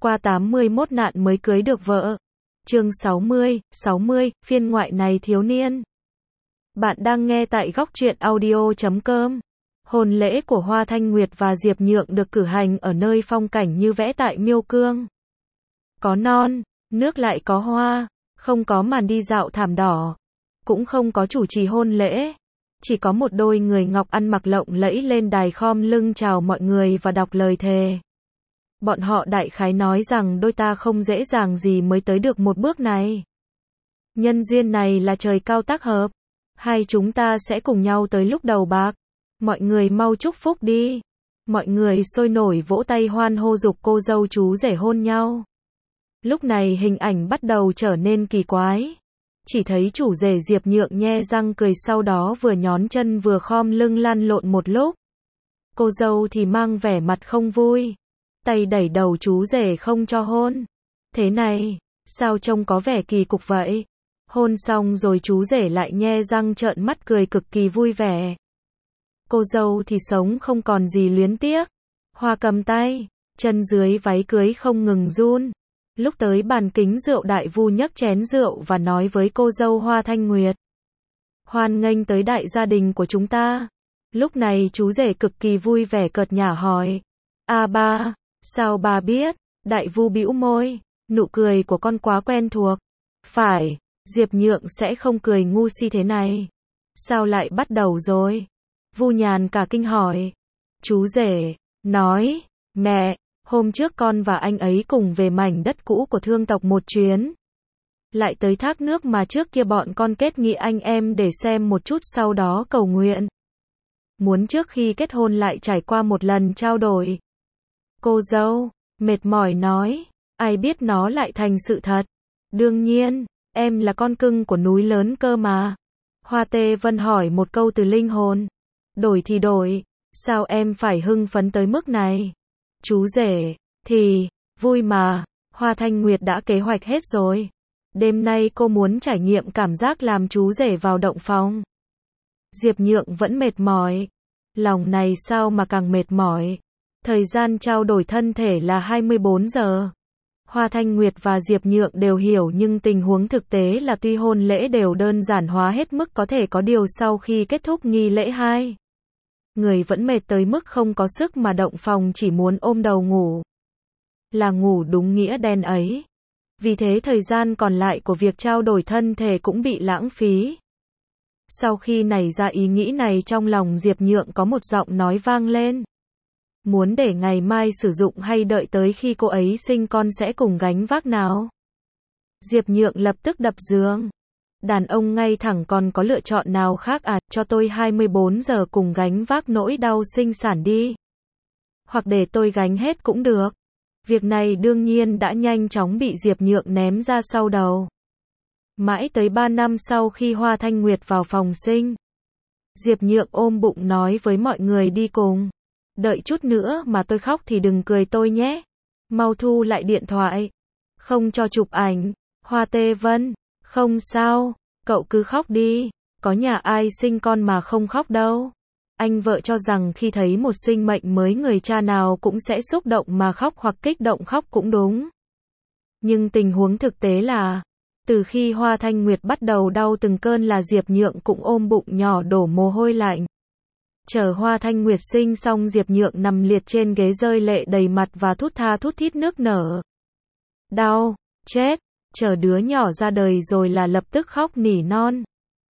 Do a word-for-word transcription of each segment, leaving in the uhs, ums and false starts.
qua tám mươi mốt nạn mới cưới được vợ. Chương sáu mươi, sáu mươi, phiên ngoại này thiếu niên. Bạn đang nghe tại góc truyện audio chấm com. Hôn lễ của Hoa Thanh Nguyệt và Diệp Nhượng được cử hành ở nơi phong cảnh như vẽ tại Miêu Cương. Có non, nước lại có hoa, không có màn đi dạo thảm đỏ, cũng không có chủ trì hôn lễ. Chỉ có một đôi người ngọc ăn mặc lộng lẫy lên đài khom lưng chào mọi người và đọc lời thề. Bọn họ đại khái nói rằng đôi ta không dễ dàng gì mới tới được một bước này. Nhân duyên này là trời cao tác hợp. Hai chúng ta sẽ cùng nhau tới lúc đầu bạc. Mọi người mau chúc phúc đi. Mọi người sôi nổi vỗ tay hoan hô giục cô dâu chú rể hôn nhau. Lúc này hình ảnh bắt đầu trở nên kỳ quái. Chỉ thấy chủ rể Diệp Nhượng nhe răng cười, sau đó vừa nhón chân vừa khom lưng lăn lộn một lúc. Cô dâu thì mang vẻ mặt không vui, tay đẩy đầu chú rể không cho hôn. Thế này, sao trông có vẻ kỳ cục vậy? Hôn xong rồi chú rể lại nhe răng trợn mắt cười cực kỳ vui vẻ. Cô dâu thì sống không còn gì luyến tiếc. Hoa cầm tay, chân dưới váy cưới không ngừng run. Lúc tới bàn kính rượu, đại vu nhấc chén rượu và nói với cô dâu Hoa Thanh Nguyệt: hoan nghênh tới đại gia đình của chúng ta. Lúc này chú rể cực kỳ vui vẻ cợt nhả hỏi: a ba, sao bà biết? Đại vu bĩu môi, nụ cười của con quá quen thuộc. Phải, Diệp Nhượng sẽ không cười ngu si thế này. Sao lại bắt đầu rồi? Vu Nhàn cả kinh hỏi. Chú rể nói: mẹ, hôm trước con và anh ấy cùng về mảnh đất cũ của thương tộc một chuyến. Lại tới thác nước mà trước kia bọn con kết nghị anh em để xem một chút, sau đó cầu nguyện. Muốn trước khi kết hôn lại trải qua một lần trao đổi. Cô dâu mệt mỏi nói: ai biết nó lại thành sự thật. Đương nhiên, em là con cưng của núi lớn cơ mà. Hoa Tê Vân hỏi một câu từ linh hồn. Đổi thì đổi, sao em phải hưng phấn tới mức này? Chú rể thì vui mà, Hoa Thanh Nguyệt đã kế hoạch hết rồi. Đêm nay cô muốn trải nghiệm cảm giác làm chú rể vào động phòng. Diệp Nhượng vẫn mệt mỏi. Lòng này sao mà càng mệt mỏi. Thời gian trao đổi thân thể là hai mươi bốn giờ. Hoa Thanh Nguyệt và Diệp Nhượng đều hiểu, nhưng tình huống thực tế là tuy hôn lễ đều đơn giản hóa hết mức có thể, có điều sau khi kết thúc nghi lễ hai người vẫn mệt tới mức không có sức mà động phòng, chỉ muốn ôm đầu ngủ. Là ngủ đúng nghĩa đen ấy. Vì thế thời gian còn lại của việc trao đổi thân thể cũng bị lãng phí. Sau khi nảy ra ý nghĩ này, trong lòng Diệp Nhượng có một giọng nói vang lên. Muốn để ngày mai sử dụng hay đợi tới khi cô ấy sinh con sẽ cùng gánh vác nào? Diệp Nhượng lập tức đập giường. Đàn ông ngay thẳng còn có lựa chọn nào khác à? Cho tôi hai mươi bốn giờ cùng gánh vác nỗi đau sinh sản đi. Hoặc để tôi gánh hết cũng được. Việc này đương nhiên đã nhanh chóng bị Diệp Nhượng ném ra sau đầu. Mãi tới ba năm sau khi Hoa Thanh Nguyệt vào phòng sinh, Diệp Nhượng ôm bụng nói với mọi người đi cùng. Đợi chút nữa mà tôi khóc thì đừng cười tôi nhé. Mau thu lại điện thoại. Không cho chụp ảnh. Hoa Tê Vân: không sao, cậu cứ khóc đi. Có nhà ai sinh con mà không khóc đâu. Anh vợ cho rằng khi thấy một sinh mệnh mới người cha nào cũng sẽ xúc động mà khóc, hoặc kích động khóc cũng đúng. Nhưng tình huống thực tế là, từ khi Hoa Thanh Nguyệt bắt đầu đau từng cơn là Diệp Nhượng cũng ôm bụng nhỏ đổ mồ hôi lạnh. Chờ Hoa Thanh Nguyệt sinh xong, Diệp Nhượng nằm liệt trên ghế rơi lệ đầy mặt và thút tha thút thít nước nở. Đau, chết, chờ đứa nhỏ ra đời rồi là lập tức khóc nỉ non.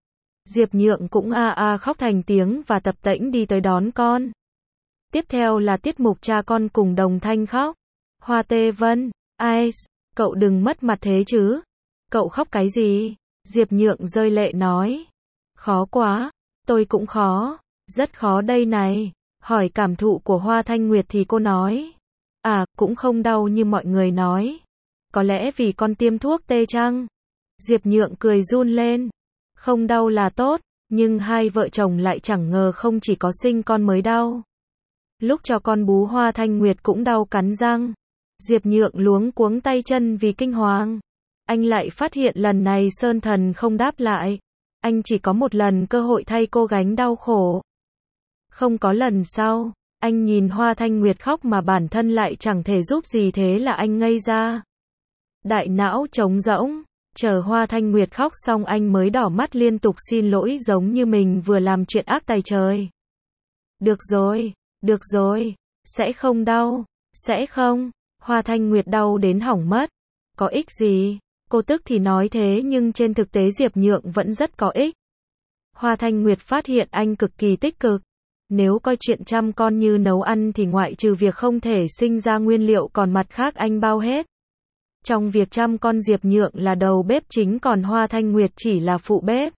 Diệp Nhượng cũng a a khóc thành tiếng và tập tễnh đi tới đón con. Tiếp theo là tiết mục cha con cùng đồng thanh khóc. Hoa Tê Vân: ai, cậu đừng mất mặt thế chứ. Cậu khóc cái gì? Diệp Nhượng rơi lệ nói. Khó quá, tôi cũng khó. Rất khó đây này. Hỏi cảm thụ của Hoa Thanh Nguyệt thì cô nói: à, cũng không đau như mọi người nói. Có lẽ vì con tiêm thuốc tê chăng? Diệp Nhượng cười run lên. Không đau là tốt, nhưng hai vợ chồng lại chẳng ngờ không chỉ có sinh con mới đau. Lúc cho con bú Hoa Thanh Nguyệt cũng đau cắn răng. Diệp Nhượng luống cuống tay chân vì kinh hoàng. Anh lại phát hiện lần này Sơn Thần không đáp lại. Anh chỉ có một lần cơ hội thay cô gánh đau khổ. Không có lần sau. Anh nhìn Hoa Thanh Nguyệt khóc mà bản thân lại chẳng thể giúp gì, thế là anh ngây ra. Đại não trống rỗng, chờ Hoa Thanh Nguyệt khóc xong anh mới đỏ mắt liên tục xin lỗi giống như mình vừa làm chuyện ác tày trời. Được rồi, được rồi, sẽ không đau, sẽ không. Hoa Thanh Nguyệt đau đến hỏng mất. Có ích gì? Cô tức thì nói thế nhưng trên thực tế Diệp Nhượng vẫn rất có ích. Hoa Thanh Nguyệt phát hiện anh cực kỳ tích cực. Nếu coi chuyện chăm con như nấu ăn thì ngoại trừ việc không thể sinh ra nguyên liệu còn mặt khác anh bao hết. Trong việc chăm con Diệp Nhượng là đầu bếp chính còn Hoa Thanh Nguyệt chỉ là phụ bếp.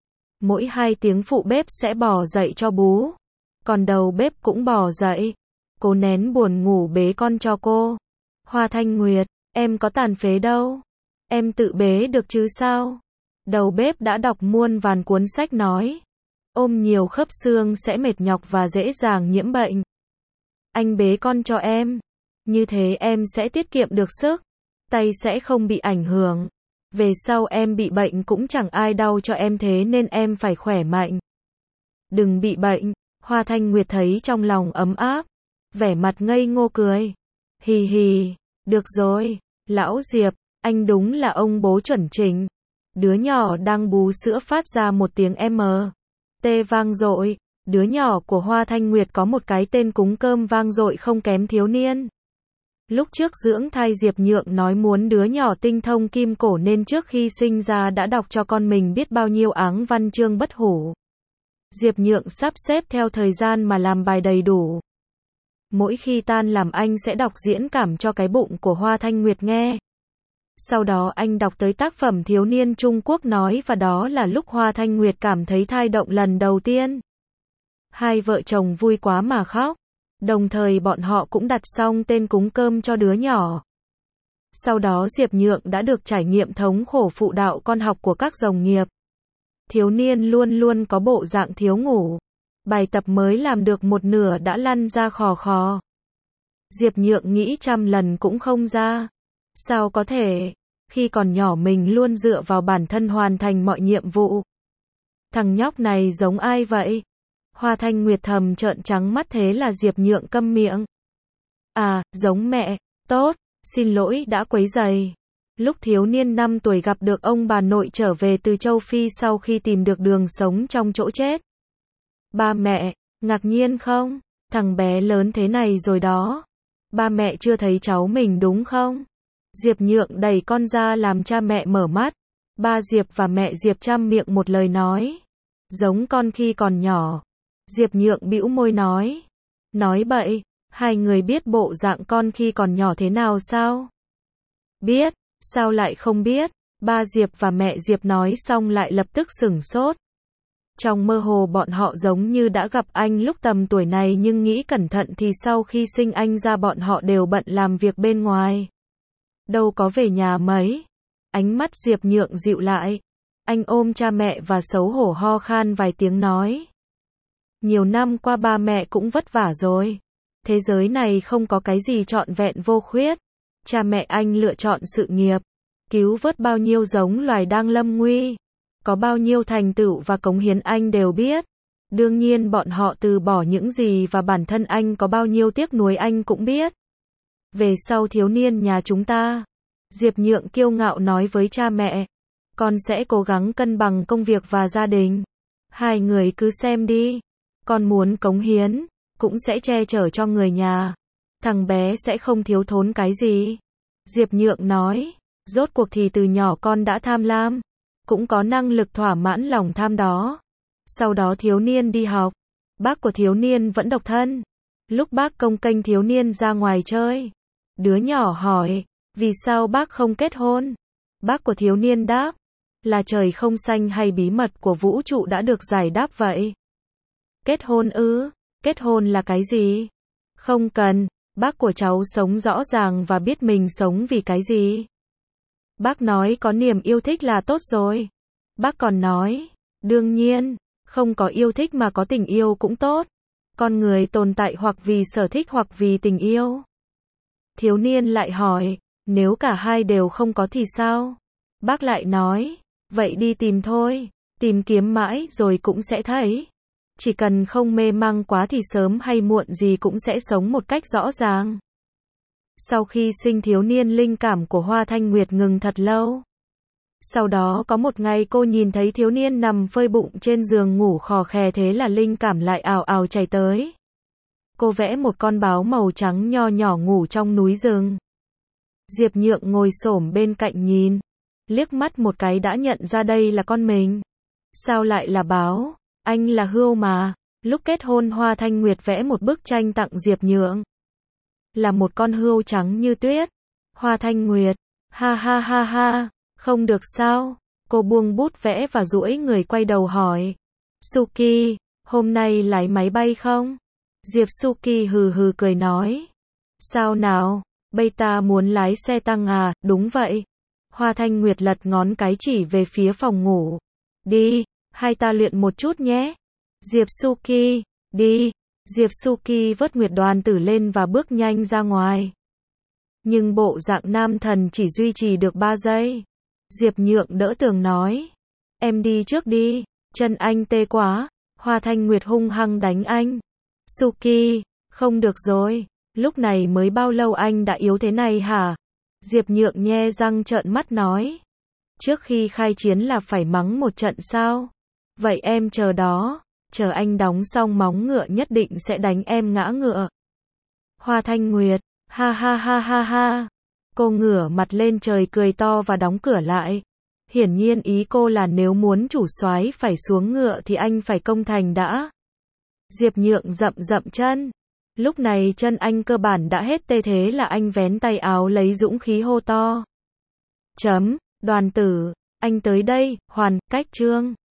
Mỗi hai tiếng phụ bếp sẽ bò dậy cho bú. Còn đầu bếp cũng bò dậy. Cố nén buồn ngủ bế con cho cô. Hoa Thanh Nguyệt, em có tàn phế đâu. Em tự bế được chứ sao? Đầu bếp đã đọc muôn vàn cuốn sách nói. Ôm nhiều khớp xương sẽ mệt nhọc và dễ dàng nhiễm bệnh. Anh bế con cho em. Như thế em sẽ tiết kiệm được sức. Tay sẽ không bị ảnh hưởng. Về sau em bị bệnh cũng chẳng ai đau cho em, thế nên em phải khỏe mạnh. Đừng bị bệnh. Hoa Thanh Nguyệt thấy trong lòng ấm áp. Vẻ mặt ngây ngô cười. Hì hì, được rồi, lão Diệp, anh đúng là ông bố chuẩn chỉnh. Đứa nhỏ đang bú sữa phát ra một tiếng M. T vang dội. Đứa nhỏ của Hoa Thanh Nguyệt có một cái tên cúng cơm vang dội không kém thiếu niên. Lúc trước dưỡng thai Diệp Nhượng nói muốn đứa nhỏ tinh thông kim cổ nên trước khi sinh ra đã đọc cho con mình biết bao nhiêu áng văn chương bất hủ. Diệp Nhượng sắp xếp theo thời gian mà làm bài đầy đủ. Mỗi khi tan làm anh sẽ đọc diễn cảm cho cái bụng của Hoa Thanh Nguyệt nghe. Sau đó anh đọc tới tác phẩm thiếu niên Trung Quốc nói và đó là lúc Hoa Thanh Nguyệt cảm thấy thai động lần đầu tiên. Hai vợ chồng vui quá mà khóc. Đồng thời bọn họ cũng đặt xong tên cúng cơm cho đứa nhỏ. Sau đó Diệp Nhượng đã được trải nghiệm thống khổ phụ đạo con học của các đồng nghiệp. Thiếu niên luôn luôn có bộ dạng thiếu ngủ. Bài tập mới làm được một nửa đã lăn ra khò khò. Diệp Nhượng nghĩ trăm lần cũng không ra. Sao có thể? Khi còn nhỏ mình luôn dựa vào bản thân hoàn thành mọi nhiệm vụ. Thằng nhóc này giống ai vậy? Hoa Thanh Nguyệt thầm trợn trắng mắt, thế là Diệp Nhượng câm miệng. À, giống mẹ. Tốt, xin lỗi đã quấy rầy. Lúc thiếu niên năm tuổi gặp được ông bà nội trở về từ châu Phi sau khi tìm được đường sống trong chỗ chết. Ba mẹ, ngạc nhiên không? Thằng bé lớn thế này rồi đó. Ba mẹ chưa thấy cháu mình đúng không? Diệp Nhượng đẩy con ra làm cha mẹ mở mắt. Ba Diệp và mẹ Diệp chăm miệng một lời nói. Giống con khi còn nhỏ. Diệp Nhượng bĩu môi nói. Nói bậy, hai người biết bộ dạng con khi còn nhỏ thế nào sao? Biết, sao lại không biết? Ba Diệp và mẹ Diệp nói xong lại lập tức sửng sốt. Trong mơ hồ bọn họ giống như đã gặp anh lúc tầm tuổi này nhưng nghĩ cẩn thận thì sau khi sinh anh ra bọn họ đều bận làm việc bên ngoài. Đâu có về nhà mấy. Ánh mắt Diệp Nhượng dịu lại. Anh ôm cha mẹ và xấu hổ ho khan vài tiếng nói. Nhiều năm qua ba mẹ cũng vất vả rồi. Thế giới này không có cái gì trọn vẹn vô khuyết. Cha mẹ anh lựa chọn sự nghiệp. Cứu vớt bao nhiêu giống loài đang lâm nguy. Có bao nhiêu thành tựu và cống hiến anh đều biết. Đương nhiên bọn họ từ bỏ những gì và bản thân anh có bao nhiêu tiếc nuối anh cũng biết. Về sau thiếu niên nhà chúng ta. Diệp Nhượng kiêu ngạo nói với cha mẹ. Con sẽ cố gắng cân bằng công việc và gia đình. Hai người cứ xem đi. Con muốn cống hiến, cũng sẽ che chở cho người nhà. Thằng bé sẽ không thiếu thốn cái gì. Diệp Nhượng nói. Rốt cuộc thì từ nhỏ con đã tham lam. Cũng có năng lực thỏa mãn lòng tham đó. Sau đó thiếu niên đi học. Bác của thiếu niên vẫn độc thân. Lúc bác công kênh thiếu niên ra ngoài chơi. Đứa nhỏ hỏi. Vì sao bác không kết hôn? Bác của thiếu niên đáp. Là trời không xanh hay bí mật của vũ trụ đã được giải đáp vậy? Kết hôn ư? Kết hôn là cái gì? Không cần. Bác của cháu sống rõ ràng và biết mình sống vì cái gì. Bác nói có niềm yêu thích là tốt rồi. Bác còn nói. Đương nhiên. Không có yêu thích mà có tình yêu cũng tốt. Con người tồn tại hoặc vì sở thích hoặc vì tình yêu. Thiếu niên lại hỏi. Nếu cả hai đều không có thì sao? Bác lại nói. Vậy đi tìm thôi. Tìm kiếm mãi rồi cũng sẽ thấy. Chỉ cần không mê mang quá thì sớm hay muộn gì cũng sẽ sống một cách rõ ràng. Sau khi sinh thiếu niên linh cảm của Hoa Thanh Nguyệt ngừng thật lâu. Sau đó có một ngày cô nhìn thấy thiếu niên nằm phơi bụng trên giường ngủ khò khè, thế là linh cảm lại ào ào chạy tới. Cô vẽ một con báo màu trắng nho nhỏ ngủ trong núi rừng. Diệp Nhượng ngồi xổm bên cạnh nhìn, liếc mắt một cái đã nhận ra đây là con mình. Sao lại là báo? Anh là Hươu mà. Lúc kết hôn Hoa Thanh Nguyệt vẽ một bức tranh tặng Diệp Nhượng. Là một con hươu trắng như tuyết. Hoa Thanh Nguyệt, ha ha ha ha, không được sao? Cô buông bút vẽ và duỗi người quay đầu hỏi. Suki, hôm nay lái máy bay không? Diệp Suki hừ hừ cười nói. Sao nào? Bây ta muốn lái xe tăng à? Đúng vậy. Hoa Thanh Nguyệt lật ngón cái chỉ về phía phòng ngủ. Đi, hai ta luyện một chút nhé. Diệp Suki, đi. Diệp Suki vớt Nguyệt Đoàn Tử lên và bước nhanh ra ngoài. Nhưng bộ dạng nam thần chỉ duy trì được ba giây. Diệp Nhượng đỡ tường nói. Em đi trước đi, chân anh tê quá. Hoa Thanh Nguyệt hung hăng đánh anh. Suki, không được rồi, lúc này mới bao lâu anh đã yếu thế này hả? Diệp Nhượng nhe răng trợn mắt nói. Trước khi khai chiến là phải mắng một trận sao? Vậy em chờ đó, chờ anh đóng xong móng ngựa nhất định sẽ đánh em ngã ngựa. Hoa Thanh Nguyệt, ha ha ha ha ha. Cô ngửa mặt lên trời cười to và đóng cửa lại. Hiển nhiên ý cô là nếu muốn chủ soái phải xuống ngựa thì anh phải công thành đã. Diệp Nhượng dậm dậm chân. Lúc này chân anh cơ bản đã hết tê, thế là anh vén tay áo lấy dũng khí hô to. Chấm, Đoàn Tử, anh tới đây, hoàn, cách chương.